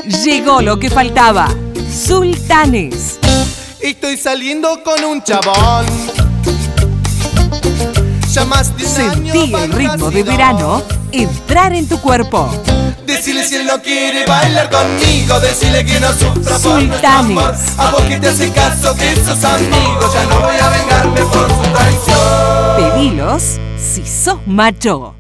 Llegó lo que faltaba. Sultanes. Estoy saliendo con un chabón. Ya más de un año Sentí el ritmo de verano entrar en tu cuerpo. Decile si él no quiere bailar conmigo. Decile que no sufra por nuestro amor. A vos que te hace caso que sos amigo. Ya no voy a vengarme por su traición. Pedilos si sos macho.